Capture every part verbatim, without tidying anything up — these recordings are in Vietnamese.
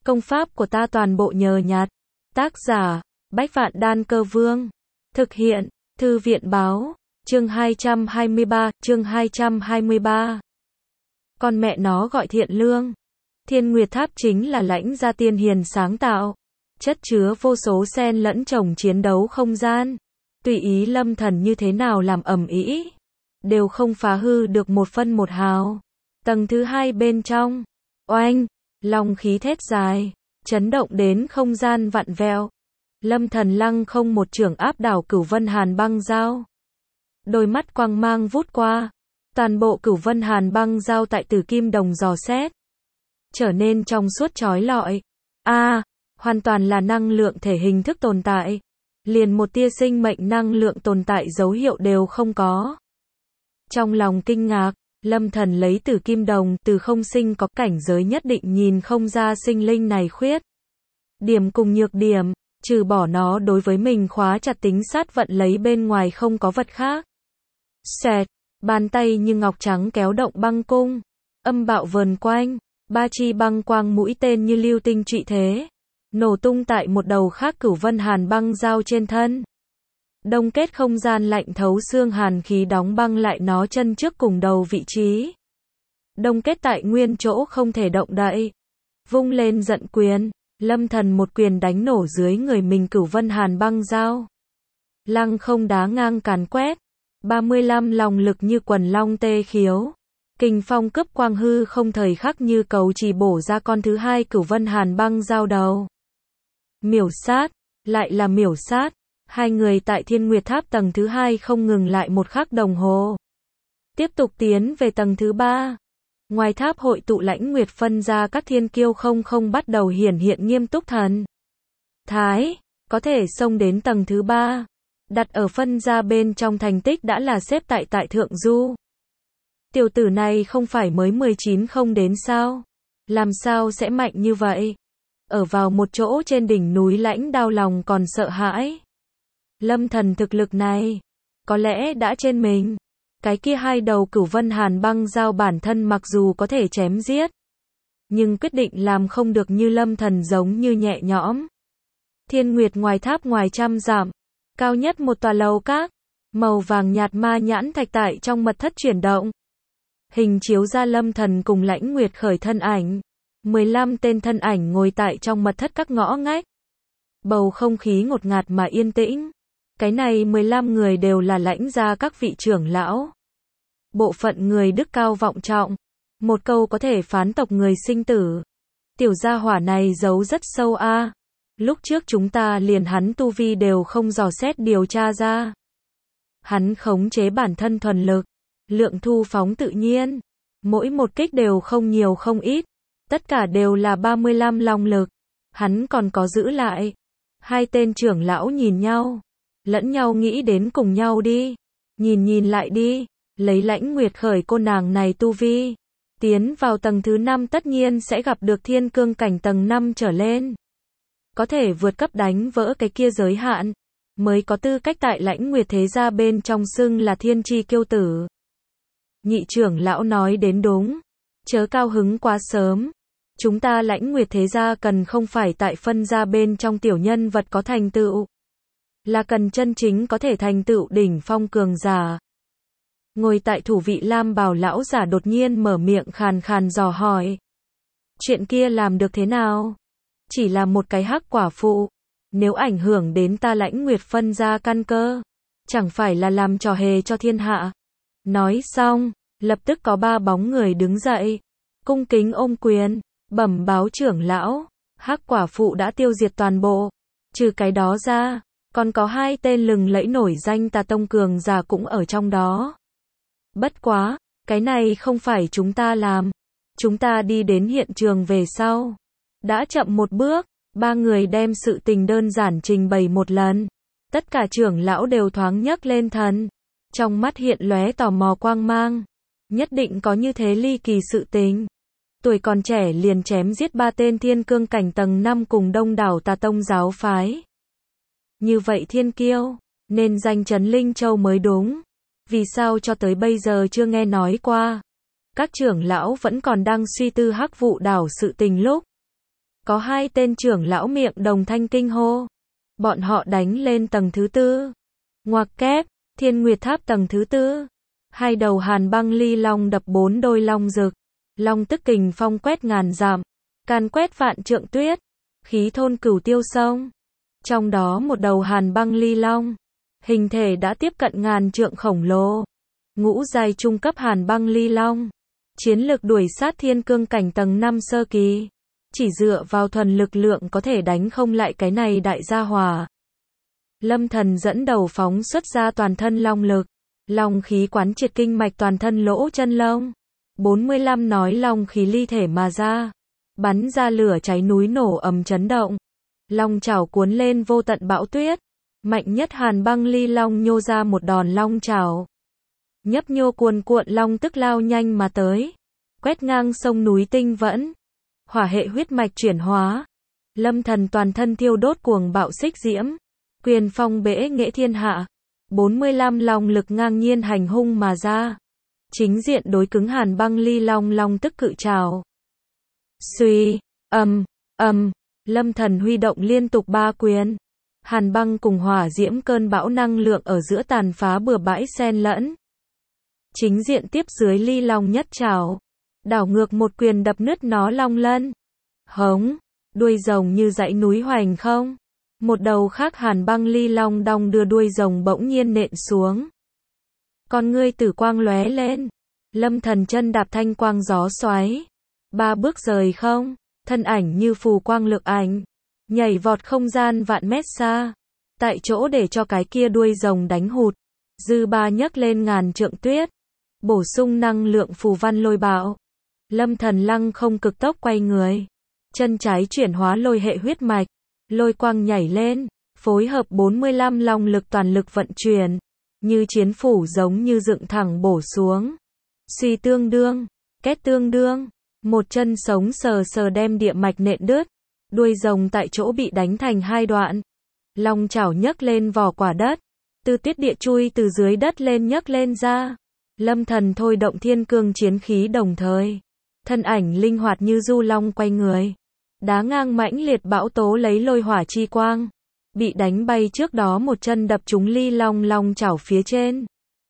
Công pháp của ta toàn bộ nhờ nhặt. Tác giả, Bách Vạn Đan Cơ Vương. Thực hiện, Thư viện Báo. Chương hai trăm hai mươi ba, chương hai trăm hai mươi ba. Con mẹ nó gọi Thiện Lương. Thiên Nguyệt Tháp chính là Lãnh Gia Tiên Hiền sáng tạo, chất chứa vô số xen lẫn chồng chiến đấu không gian. Tùy ý Lâm Thần như thế nào làm ầm ĩ, đều không phá hư được một phân một hào. Tầng thứ hai bên trong, oanh, long khí thét dài, chấn động đến không gian vặn vẹo. Lâm Thần lăng không một chưởng áp đảo Cửu Vân Hàn băng dao. Đôi mắt quang mang vút qua, toàn bộ Cửu Vân Hàn băng dao tại Tử Kim Đồng dò xét, trở nên trong suốt chói lọi. A, à, hoàn toàn là năng lượng thể hình thức tồn tại, liền một tia sinh mệnh năng lượng tồn tại dấu hiệu đều không có. Trong lòng kinh ngạc, Lâm Thần lấy Tử Kim Đồng từ không sinh có cảnh giới nhất định nhìn không ra sinh linh này khuyết điểm cùng nhược điểm, trừ bỏ nó đối với mình khóa chặt tính sát vận lấy bên ngoài không có vật khác. Xẹt, bàn tay như ngọc trắng kéo động băng cung, âm bạo vờn quanh, ba chi băng quang mũi tên như lưu tinh trụy thế, nổ tung tại một đầu khác Cửu Vân Hàn băng dao trên thân. Đông kết không gian lạnh thấu xương hàn khí đóng băng lại nó chân trước cùng đầu vị trí. Đông kết tại nguyên chỗ không thể động đậy. Vung lên giận quyền, Lâm Thần một quyền đánh nổ dưới người mình Cửu Vân Hàn băng dao. Lăng không đá ngang càn quét, ba mươi lăm lòng lực như quần long tê khiếu. Kình phong cướp quang hư không thời khắc như cầu chỉ bổ ra con thứ hai Cửu Vân Hàn băng dao đầu. Miểu sát, lại là miểu sát. Hai người tại Thiên Nguyệt Tháp tầng thứ hai không ngừng lại một khắc đồng hồ. Tiếp tục tiến về tầng thứ ba. Ngoài tháp hội tụ Lãnh Nguyệt phân ra các thiên kiêu không không bắt đầu hiển hiện nghiêm túc thần thái, có thể xông đến tầng thứ ba. Đặt ở phân ra bên trong thành tích đã là xếp tại tại thượng du. Tiểu tử này không phải mới mười chín không đến sao? Làm sao sẽ mạnh như vậy? Ở vào một chỗ trên đỉnh núi Lãnh đau lòng còn sợ hãi. Lâm Thần thực lực này, có lẽ đã trên mình. Cái kia hai đầu Cửu Vân Hàn băng dao bản thân mặc dù có thể chém giết, nhưng quyết định làm không được như Lâm Thần giống như nhẹ nhõm. Thiên Nguyệt ngoài tháp ngoài trăm dặm, cao nhất một tòa lầu các, màu vàng nhạt ma nhãn thạch tại trong mật thất chuyển động. Hình chiếu ra Lâm Thần cùng Lãnh Nguyệt khởi thân ảnh. mười lăm tên thân ảnh ngồi tại trong mật thất các ngõ ngách. Bầu không khí ngột ngạt mà yên tĩnh. Cái này mười lăm người đều là Lãnh gia các vị trưởng lão. Bộ phận người đức cao vọng trọng. Một câu có thể phán tộc người sinh tử. Tiểu gia hỏa này giấu rất sâu a. À. Lúc trước chúng ta liền hắn tu vi đều không dò xét điều tra ra. Hắn khống chế bản thân thuần lực. Lượng thu phóng tự nhiên. Mỗi một kích đều không nhiều không ít. Tất cả đều là ba mươi lăm long lực. Hắn còn có giữ lại. Hai tên trưởng lão nhìn nhau. Lẫn nhau nghĩ đến cùng nhau đi. Nhìn nhìn lại đi. Lấy Lãnh Nguyệt khởi cô nàng này tu vi. Tiến vào tầng thứ năm tất nhiên sẽ gặp được thiên cương cảnh tầng năm trở lên. Có thể vượt cấp đánh vỡ cái kia giới hạn. Mới có tư cách tại Lãnh Nguyệt thế gia bên trong xưng là thiên chi kiêu tử. Nhị trưởng lão nói đến đúng. Chớ cao hứng quá sớm. Chúng ta Lãnh Nguyệt thế gia cần không phải tại phân gia bên trong tiểu nhân vật có thành tựu. Là cần chân chính có thể thành tựu đỉnh phong cường giả. Ngồi tại thủ vị lam bào lão giả đột nhiên mở miệng khàn khàn dò hỏi. Chuyện kia làm được thế nào? Chỉ là một cái hắc quả phụ. Nếu ảnh hưởng đến ta Lãnh Nguyệt phân gia căn cơ, chẳng phải là làm trò hề cho thiên hạ. Nói xong, lập tức có ba bóng người đứng dậy. Cung kính ôm quyền, bẩm báo trưởng lão. Hắc quả phụ đã tiêu diệt toàn bộ. Trừ cái đó ra, còn có hai tên lừng lẫy nổi danh tà tông cường giả cũng ở trong đó. Bất quá, cái này không phải chúng ta làm. Chúng ta đi đến hiện trường về sau. Đã chậm một bước, ba người đem sự tình đơn giản trình bày một lần. Tất cả trưởng lão đều thoáng nhấc lên thần. Trong mắt hiện lóe tò mò quang mang. Nhất định có như thế ly kỳ sự tình. Tuổi còn trẻ liền chém giết ba tên thiên cương cảnh tầng năm cùng đông đảo tà tông giáo phái. Như vậy thiên kiêu, nên danh chấn Linh Châu mới đúng. Vì sao cho tới bây giờ chưa nghe nói qua? Các trưởng lão vẫn còn đang suy tư Hắc Vụ đảo sự tình lúc. Có hai tên trưởng lão miệng đồng thanh kinh hô. Bọn họ đánh lên tầng thứ tư. Ngoặc kép, Thiên Nguyệt Tháp tầng thứ tư. Hai đầu hàn băng ly long đập bốn đôi long rực. Long tức kình phong quét ngàn dặm, càn quét vạn trượng tuyết, khí thôn cửu tiêu sông. Trong đó một đầu hàn băng ly long, hình thể đã tiếp cận ngàn trượng khổng lồ. Ngũ giai trung cấp hàn băng ly long, chiến lực đuổi sát thiên cương cảnh tầng năm sơ kỳ. Chỉ dựa vào thuần lực lượng có thể đánh không lại cái này đại gia hỏa. Lâm Thần dẫn đầu phóng xuất ra toàn thân long lực, long khí quán triệt kinh mạch toàn thân lỗ chân lông. bốn mươi lăm nói long khí ly thể mà ra, bắn ra lửa cháy núi nổ ầm chấn động. Long chảo cuốn lên vô tận bão tuyết, mạnh nhất hàn băng ly long nhô ra một đòn long chảo. Nhấp nhô cuồn cuộn long tức lao nhanh mà tới, quét ngang sông núi tinh vẫn. Hỏa hệ huyết mạch chuyển hóa, Lâm Thần toàn thân thiêu đốt cuồng bạo xích diễm, quyền phong bể nghệ thiên hạ. bốn mươi lăm long lực ngang nhiên hành hung mà ra, chính diện đối cứng hàn băng ly long long tức cự trào. Suy, ầm, ầm, Lâm Thần huy động liên tục ba quyền. Hàn băng cùng hỏa diễm cơn bão năng lượng ở giữa tàn phá bừa bãi xen lẫn. Chính diện tiếp dưới ly long nhất trảo, đảo ngược một quyền đập nứt nó long lân. Hống, đuôi rồng như dãy núi hoành không. Một đầu khác hàn băng ly long đong đưa đuôi rồng bỗng nhiên nện xuống. Con ngươi tử quang lóe lên. Lâm Thần chân đạp thanh quang gió xoáy. Ba bước rời không, thân ảnh như phù quang lược ảnh. Nhảy vọt không gian vạn mét xa. Tại chỗ để cho cái kia đuôi rồng đánh hụt. Dư ba nhấc lên ngàn trượng tuyết. Bổ sung năng lượng phù văn lôi bạo. Lâm Thần lăng không cực tốc quay người. Chân trái chuyển hóa lôi hệ huyết mạch. Lôi quang nhảy lên, phối hợp bốn mươi lăm long lực toàn lực vận chuyển, như chiến phủ giống như dựng thẳng bổ xuống. Suy tương đương, két tương đương, một chân sống sờ sờ đem địa mạch nện đứt, đuôi rồng tại chỗ bị đánh thành hai đoạn. Long chảo nhấc lên vỏ quả đất, từ tiết địa chui từ dưới đất lên nhấc lên ra. Lâm Thần thôi động thiên cương chiến khí đồng thời, thân ảnh linh hoạt như du long quay người. Đá ngang mãnh liệt bão tố lấy lôi hỏa chi quang. Bị đánh bay trước đó một chân đập trúng ly long long chảo phía trên.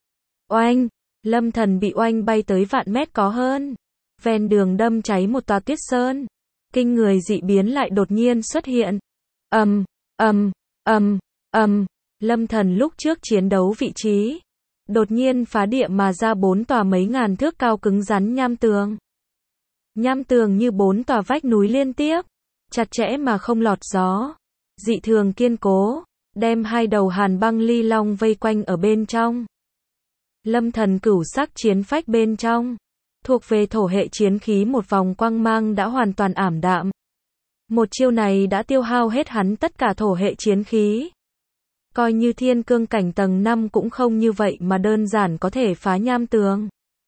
Oanh! Lâm Thần bị oanh bay tới vạn mét có hơn. Ven đường đâm cháy một tòa tuyết sơn. Kinh người dị biến lại đột nhiên xuất hiện. Ầm, ầm, ầm, ầm. Lâm Thần lúc trước chiến đấu vị trí. Đột nhiên phá địa mà ra bốn tòa mấy ngàn thước cao cứng rắn nham tường. Nham tường như bốn tòa vách núi liên tiếp, chặt chẽ mà không lọt gió, dị thường kiên cố, đem hai đầu hàn băng ly long vây quanh ở bên trong. Lâm Thần cửu sắc chiến phách bên trong, thuộc về thổ hệ chiến khí một vòng quang mang đã hoàn toàn ảm đạm. Một chiêu này đã tiêu hao hết hắn tất cả thổ hệ chiến khí. Coi như thiên cương cảnh tầng năm cũng không như vậy mà đơn giản có thể phá nham tường.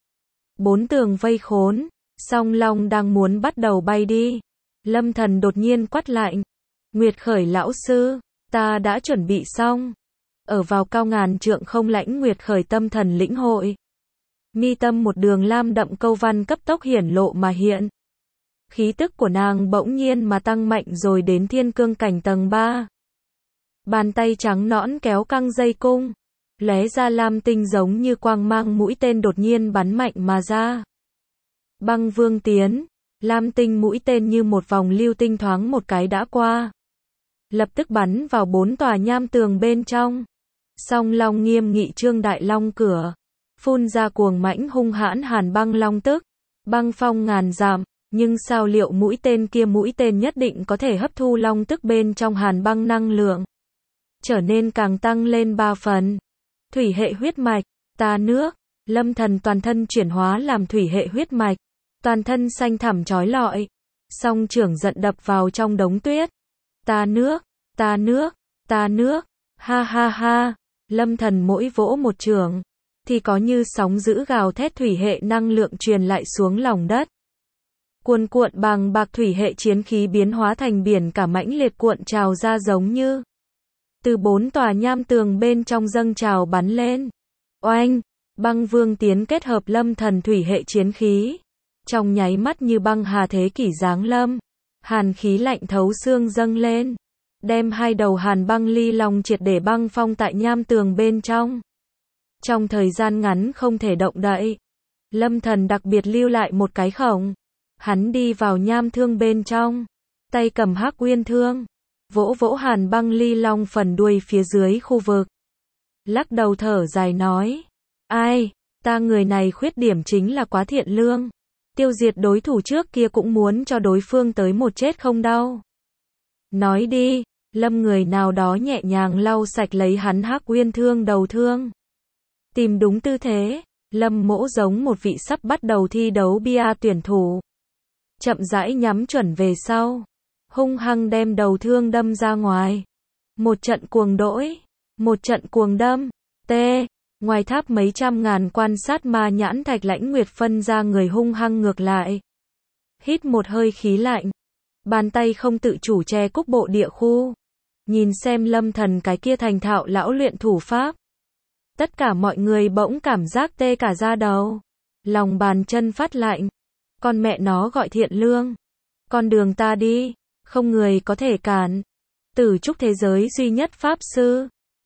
Bốn tường vây khốn. Song long đang muốn bắt đầu bay đi. Lâm Thần đột nhiên quát lạnh. Nguyệt Khởi lão sư, ta đã chuẩn bị xong. Ở vào cao ngàn trượng không lãnh Nguyệt Khởi tâm thần lĩnh hội. Mi tâm một đường lam đậm câu văn cấp tốc hiển lộ mà hiện. Khí tức của nàng bỗng nhiên mà tăng mạnh rồi đến thiên cương cảnh tầng ba. Bàn tay trắng nõn kéo căng dây cung. Lóe ra lam tinh giống như quang mang mũi tên đột nhiên bắn mạnh mà ra. Băng vương tiến, lam tinh mũi tên như một vòng lưu tinh thoáng một cái đã qua. Lập tức bắn vào bốn tòa nham tường bên trong. Song long nghiêm nghị trương đại long cửa. Phun ra cuồng mãnh hung hãn hàn băng long tức. Băng phong ngàn dặm, nhưng sao liệu mũi tên kia mũi tên nhất định có thể hấp thu long tức bên trong hàn băng năng lượng. Trở nên càng tăng lên ba phần. Thủy hệ huyết mạch, ta nước, Lâm Thần toàn thân chuyển hóa làm thủy hệ huyết mạch. Toàn thân xanh thẳm chói lọi. Song trưởng giận đập vào trong đống tuyết. Ta nước, ta nước, ta nước, ha ha ha. Lâm Thần mỗi vỗ một trường, thì có như sóng dữ gào thét thủy hệ năng lượng truyền lại xuống lòng đất. Cuồn cuộn bàng bạc thủy hệ chiến khí biến hóa thành biển cả mãnh liệt cuộn trào ra giống như. Từ bốn tòa nham tường bên trong dâng trào bắn lên. Oanh, băng vương tiến kết hợp Lâm Thần thủy hệ chiến khí. Trong nháy mắt như băng hà thế kỷ giáng lâm. Hàn khí lạnh thấu xương dâng lên, đem hai đầu hàn băng ly long triệt để băng phong tại nham tường bên trong. Trong thời gian ngắn không thể động đậy. Lâm Thần đặc biệt lưu lại một cái khổng. Hắn đi vào nham thương bên trong, tay cầm Hắc Uyên thương, vỗ vỗ hàn băng ly long phần đuôi phía dưới khu vực. Lắc đầu thở dài nói, ai, ta người này khuyết điểm chính là quá thiện lương. Tiêu diệt đối thủ trước kia cũng muốn cho đối phương tới một chết không đau. Nói đi, Lâm người nào đó nhẹ nhàng lau sạch lấy hắn Hắc Uyên thương đầu thương. Tìm đúng tư thế, Lâm Mỗ giống một vị sắp bắt đầu thi đấu bia tuyển thủ. Chậm rãi nhắm chuẩn về sau, hung hăng đem đầu thương đâm ra ngoài. Một trận cuồng đỗi, một trận cuồng đâm, tê, ngoài tháp mấy trăm ngàn quan sát ma nhãn Thạch Lãnh Nguyệt phân ra người hung hăng ngược lại. Hít một hơi khí lạnh, bàn tay không tự chủ che cúc bộ địa khu. Nhìn xem Lâm Thần cái kia thành thạo lão luyện thủ pháp. Tất cả mọi người bỗng cảm giác tê cả da đầu. Lòng bàn chân phát lạnh. Con mẹ nó gọi thiện lương. Con đường ta đi, không người có thể cản. Tử trúc thế giới duy nhất pháp sư.